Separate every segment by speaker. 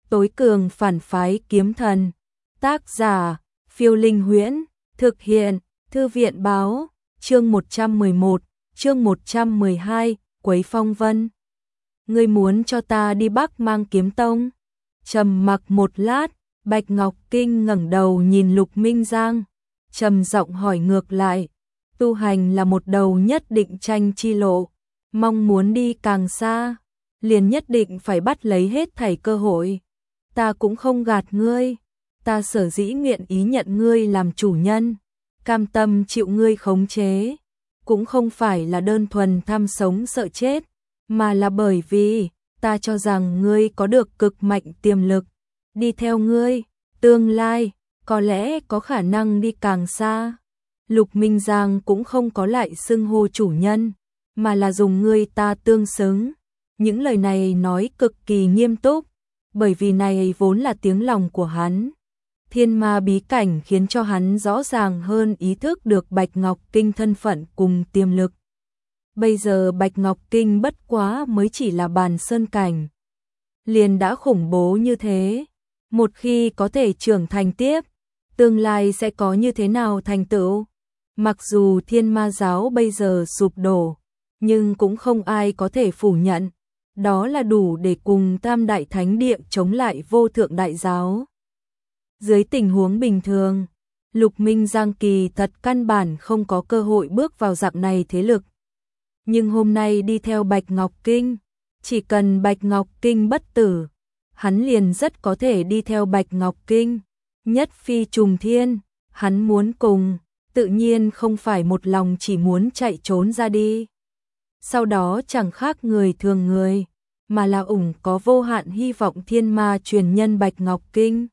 Speaker 1: Tối cường phản phái kiếm thần. Tác giả, Phiêu Linh Huyễn. Thực hiện, Thư viện báo. Chương 111, chương 112, Quấy Phong Vân. Ngươi muốn cho ta đi Bắc Mang Kiếm Tông? Trầm mặc một lát, Bạch Ngọc Kinh ngẩng đầu nhìn Lục Minh Giang, trầm giọng hỏi ngược lại, tu hành là một đầu nhất định tranh chi lộ, mong muốn đi càng xa, liền nhất định phải bắt lấy hết thảy cơ hội. Ta cũng không gạt ngươi, ta sở dĩ nguyện ý nhận ngươi làm chủ nhân, cam tâm chịu ngươi khống chế, cũng không phải là đơn thuần tham sống sợ chết, mà là bởi vì ta cho rằng ngươi có được cực mạnh tiềm lực, đi theo ngươi, tương lai có lẽ có khả năng đi càng xa. Lục Minh Giang cũng không có lại xưng hô chủ nhân, mà là dùng ngươi ta tương xứng. Những lời này nói cực kỳ nghiêm túc, bởi vì này vốn là tiếng lòng của hắn. Thiên ma bí cảnh khiến cho hắn rõ ràng hơn ý thức được Bạch Ngọc Kinh thân phận cùng tiềm lực. Bây giờ Bạch Ngọc Kinh bất quá mới chỉ là bàn sơn cảnh, liền đã khủng bố như thế. Một khi có thể trưởng thành tiếp, tương lai sẽ có như thế nào thành tựu? Mặc dù Thiên Ma giáo bây giờ sụp đổ, nhưng cũng không ai có thể phủ nhận, đó là đủ để cùng Tam Đại Thánh Địa chống lại Vô Thượng Đại giáo. Dưới tình huống bình thường, Lục Minh Giang kỳ thật căn bản không có cơ hội bước vào dạng này thế lực. Nhưng hôm nay đi theo Bạch Ngọc Kinh, chỉ cần Bạch Ngọc Kinh bất tử, hắn liền rất có thể đi theo Bạch Ngọc Kinh, nhất phi trùng thiên. Hắn muốn cùng, tự nhiên không phải một lòng chỉ muốn chạy trốn ra đi. Sau đó chẳng khác người thường người, mà là có vô hạn hy vọng thiên ma truyền nhân Bạch Ngọc Kinh.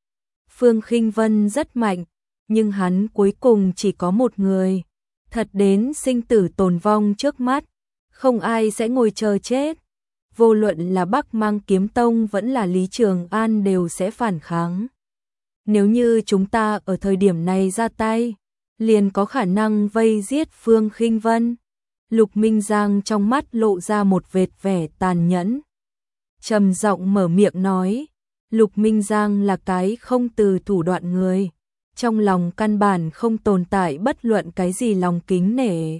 Speaker 1: Phương Khinh Vân rất mạnh, nhưng hắn cuối cùng chỉ có một người. Thật đến sinh tử tồn vong trước mắt, không ai sẽ ngồi chờ chết. Vô luận là Bắc Mang Kiếm Tông vẫn là Lý Trường An đều sẽ phản kháng. Nếu như chúng ta ở thời điểm này ra tay, liền có khả năng vây giết Phương Khinh Vân. Lục Minh Giang trong mắt lộ ra một vệt vẻ tàn nhẫn, trầm giọng mở miệng nói. Lục Minh Giang là cái không từ thủ đoạn người, trong lòng căn bản không tồn tại bất luận cái gì lòng kính nể.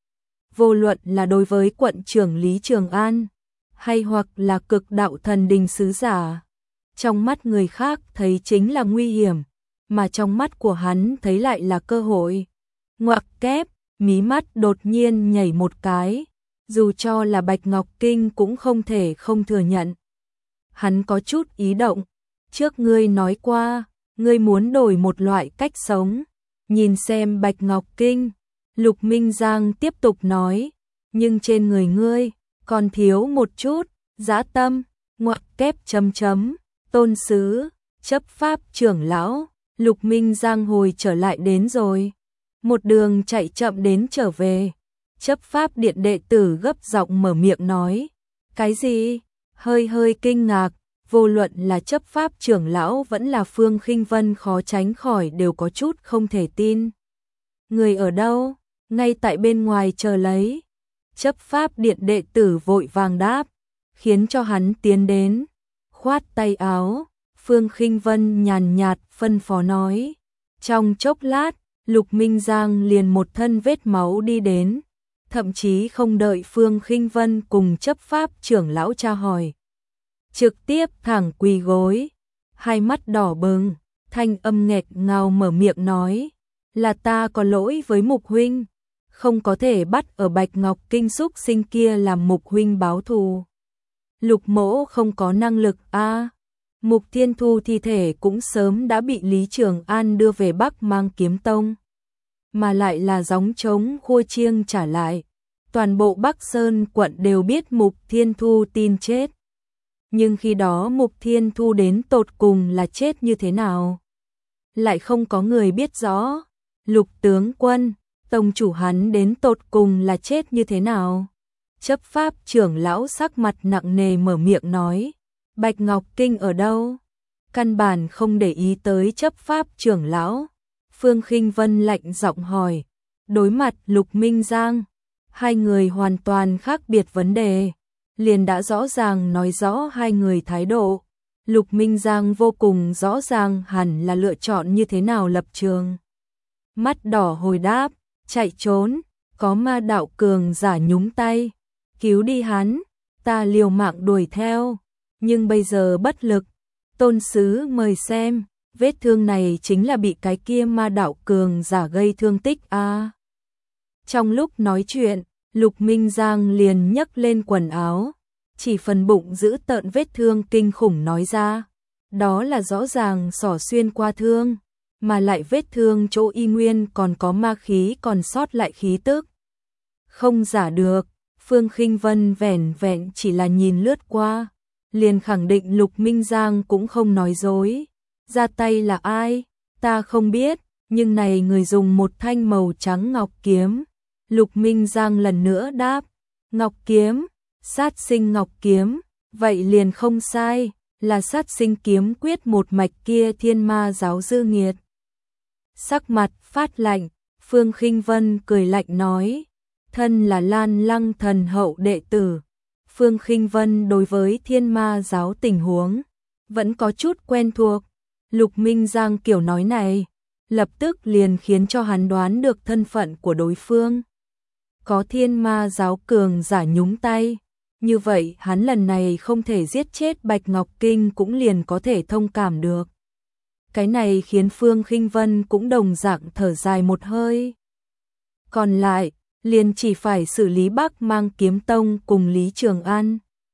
Speaker 1: Vô luận là đối với quận trưởng Lý Trường An, hay hoặc là Cực Đạo Thần Đình sứ giả, trong mắt người khác thấy chính là nguy hiểm, mà trong mắt của hắn thấy lại là cơ hội. Ngoặc kép, mí mắt đột nhiên nhảy một cái, dù cho là Bạch Ngọc Kinh cũng không thể không thừa nhận. Hắn có chút ý động, trước ngươi nói qua, ngươi muốn đổi một loại cách sống, nhìn xem Bạch Ngọc Kinh. Lục Minh Giang tiếp tục nói, nhưng trên người ngươi còn thiếu một chút dã tâm. Ngoặc kép chấm chấm, tôn sứ, chấp pháp trưởng lão. Lục Minh Giang hồi trở lại đến rồi, một đường chạy chậm đến trở về. Chấp pháp điện đệ tử gấp giọng mở miệng nói, cái gì? Hơi kinh ngạc, vô luận là chấp pháp trưởng lão vẫn là Phương Khinh Vân khó tránh khỏi đều có chút không thể tin. Người ở đâu? Ngay tại bên ngoài chờ lấy. Chấp pháp điện đệ tử vội vàng đáp, khiến cho hắn tiến đến, khoát tay áo. Phương Khinh Vân nhàn nhạt phân phó nói. Trong chốc lát, Lục Minh Giang liền một thân vết máu đi đến, thậm chí không đợi Phương Khinh Vân cùng chấp pháp trưởng lão tra hỏi, trực tiếp thẳng quỳ gối, hai mắt đỏ bừng, thanh âm nghẹt ngào mở miệng nói, là ta có lỗi với Mục huynh, không có thể bắt ở Bạch Ngọc Kinh xúc sinh kia làm Mục huynh báo thù. Lục mỗ không có năng lực a. Mục Thiên Thu thi thể cũng sớm đã bị Lý Trường An đưa về Bắc Mang Kiếm Tông, mà lại là gióng trống khua chiêng trả lại. Toàn bộ Bắc Sơn quận đều biết Mục Thiên Thu tin chết. Nhưng khi đó Mục Thiên Thu đến tột cùng là chết như thế nào, lại không có người biết rõ. Lục tướng quân, tông chủ hắn đến tột cùng là chết như thế nào? Chấp pháp trưởng lão sắc mặt nặng nề mở miệng nói, Bạch Ngọc Kinh ở đâu? Căn bản không để ý tới chấp pháp trưởng lão. Phương Khinh Vân lạnh giọng hỏi. Đối mặt Lục Minh Giang, hai người hoàn toàn khác biệt vấn đề, liền đã rõ ràng nói rõ hai người thái độ. Lục Minh Giang vô cùng rõ ràng hẳn là lựa chọn như thế nào lập trường. Mắt đỏ hồi đáp, chạy trốn, có ma đạo cường giả nhúng tay, cứu đi hắn, ta liều mạng đuổi theo, nhưng bây giờ bất lực. Tôn sứ mời xem, vết thương này chính là bị cái kia ma đạo cường giả gây thương tích a. Trong lúc nói chuyện, Lục Minh Giang liền nhấc lên quần áo, chỉ phần bụng giữ tợn vết thương kinh khủng nói ra, đó là rõ ràng xỏ xuyên qua thương, mà lại vết thương chỗ y nguyên còn có ma khí còn sót lại khí tức. Không giả được, Phương Khinh Vân vẻn vẹn chỉ là nhìn lướt qua, liền khẳng định Lục Minh Giang cũng không nói dối. Ra tay là ai? Ta không biết, nhưng này người dùng một thanh màu trắng ngọc kiếm. Lục Minh Giang lần nữa đáp, ngọc kiếm, sát sinh ngọc kiếm, vậy liền không sai, là sát sinh kiếm quyết một mạch kia thiên ma giáo dư nghiệt. Sắc mặt phát lạnh, Phương Khinh Vân cười lạnh nói, thân là Lan Lăng thần hậu đệ tử. Phương Khinh Vân đối với thiên ma giáo tình huống vẫn có chút quen thuộc. Lục Minh Giang kiểu nói này, lập tức liền khiến cho hắn đoán được thân phận của đối phương. Có thiên ma giáo cường giả nhúng tay, như vậy hắn lần này không thể giết chết Bạch Ngọc Kinh cũng liền có thể thông cảm được. Cái này khiến Phương Khinh Vân cũng đồng dạng thở dài một hơi. Còn lại, liền chỉ phải xử lý Bắc Mang Kiếm Tông cùng Lý Trường An.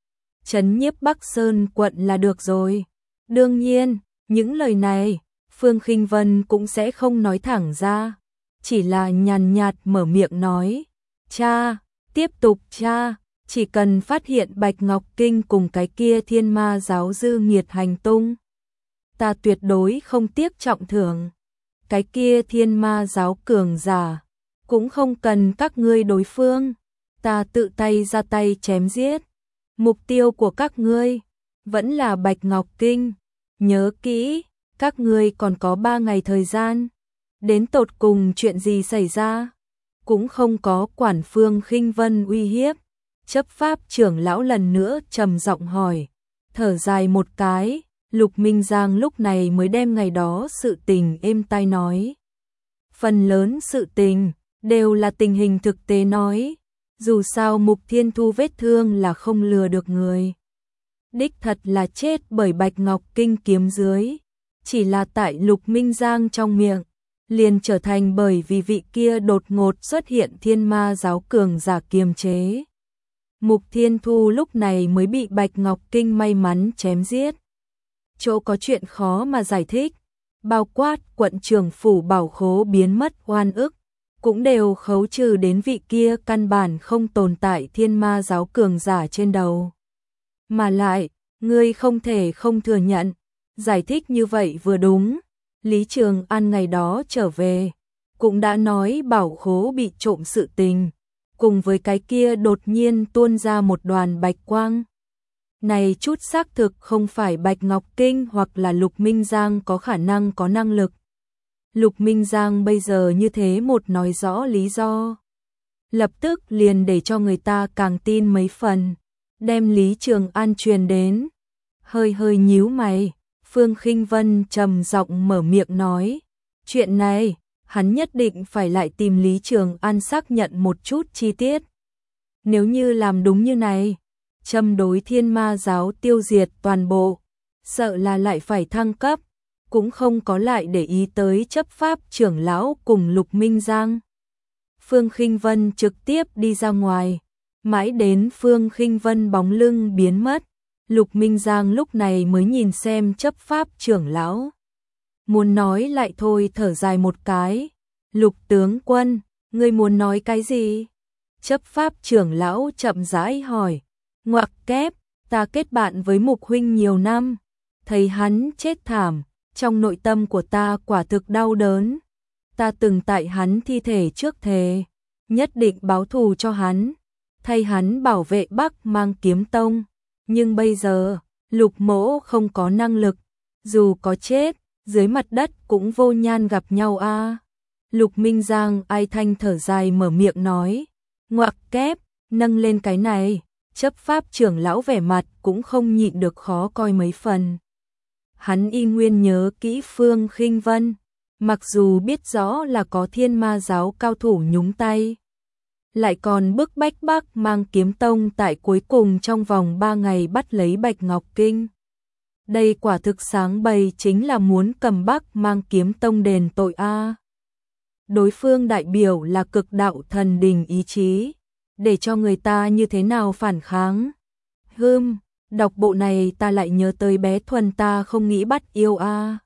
Speaker 1: Trấn nhiếp Bắc Sơn quận là được rồi. Đương nhiên, những lời này, Phương Khinh Vân cũng sẽ không nói thẳng ra. Chỉ là nhàn nhạt mở miệng nói. Cha, tiếp tục cha, chỉ cần phát hiện Bạch Ngọc Kinh cùng cái kia thiên ma giáo dư nghiệt hành tung. Ta tuyệt đối không tiếc trọng thưởng. Cái kia thiên ma giáo cường giả, cũng không cần các ngươi đối phương. Ta tự tay ra tay chém giết. Mục tiêu của các ngươi vẫn là Bạch Ngọc Kinh. Nhớ kỹ, các ngươi còn có 3 ngày thời gian. Đến tột cùng chuyện gì xảy ra? Cũng không có quản. Phương Khinh Vân uy hiếp. Chấp pháp trưởng lão lần nữa trầm giọng hỏi. Thở dài một cái, Lục Minh Giang lúc này mới đem ngày đó sự tình êm tai nói. Phần lớn sự tình đều là tình hình thực tế nói. Dù sao Mục Thiên Thu vết thương là không lừa được người. Đích thật là chết bởi Bạch Ngọc Kinh kiếm dưới. Chỉ là tại Lục Minh Giang trong miệng, liền trở thành bởi vì vị kia đột ngột xuất hiện thiên ma giáo cường giả kiềm chế. Mục Thiên Thu lúc này mới bị Bạch Ngọc Kinh may mắn chém giết. Chỗ có chuyện khó mà giải thích, bao quát quận trưởng phủ bảo khố biến mất oan ức, cũng đều khấu trừ đến vị kia căn bản không tồn tại thiên ma giáo cường giả trên đầu. Mà lại, ngươi không thể không thừa nhận, giải thích như vậy vừa đúng. Lý Trường An ngày đó trở về, cũng đã nói bảo khố bị trộm sự tình, cùng với cái kia đột nhiên tuôn ra một đoàn bạch quang. Này chút xác thực không phải Bạch Ngọc Kinh hoặc là Lục Minh Giang có khả năng có năng lực. Lục Minh Giang bây giờ như thế một nói rõ lý do, lập tức liền để cho người ta càng tin mấy phần, đem Lý Trường An truyền đến. Hơi nhíu mày, Phương Khinh Vân trầm giọng mở miệng nói, chuyện này, hắn nhất định phải lại tìm Lý Trường An xác nhận một chút chi tiết. Nếu như làm đúng như này, châm đối thiên ma giáo tiêu diệt toàn bộ, sợ là lại phải thăng cấp, cũng không có lại để ý tới chấp pháp trưởng lão cùng Lục Minh Giang. Phương Khinh Vân trực tiếp đi ra ngoài, mãi đến Phương Khinh Vân bóng lưng biến mất, Lục Minh Giang lúc này mới nhìn xem chấp pháp trưởng lão. Muốn nói lại thôi thở dài một cái, Lục tướng quân, ngươi muốn nói cái gì? Chấp pháp trưởng lão chậm rãi hỏi. Ngoặc kép, ta kết bạn với Mục huynh nhiều năm, thấy hắn chết thảm, trong nội tâm của ta quả thực đau đớn. Ta từng tại hắn thi thể trước thề, nhất định báo thù cho hắn, thay hắn bảo vệ Bắc Mang Kiếm Tông. Nhưng bây giờ, Lục mỗ không có năng lực, dù có chết, dưới mặt đất cũng vô nhan gặp nhau a. Lục Minh Giang ai thanh thở dài mở miệng nói. Ngoặc kép, nâng lên cái này. Chấp pháp trưởng lão vẻ mặt cũng không nhịn được khó coi mấy phần. hắn y nguyên nhớ kỹ Phương Khinh Vân, mặc dù biết rõ là có Thiên Ma giáo cao thủ nhúng tay, lại còn bức bách Bắc Mang Kiếm Tông tại cuối cùng trong vòng 3 ngày bắt lấy Bạch Ngọc Kinh. Đây quả thực sáng bày chính là muốn cầm Bắc Mang Kiếm Tông đền tội a. Đối phương đại biểu là cực đạo thần đình ý chí, để cho người ta như thế nào phản kháng. Đọc bộ này ta lại nhớ tới bé Thuần ta không nghĩ bắt yêu a.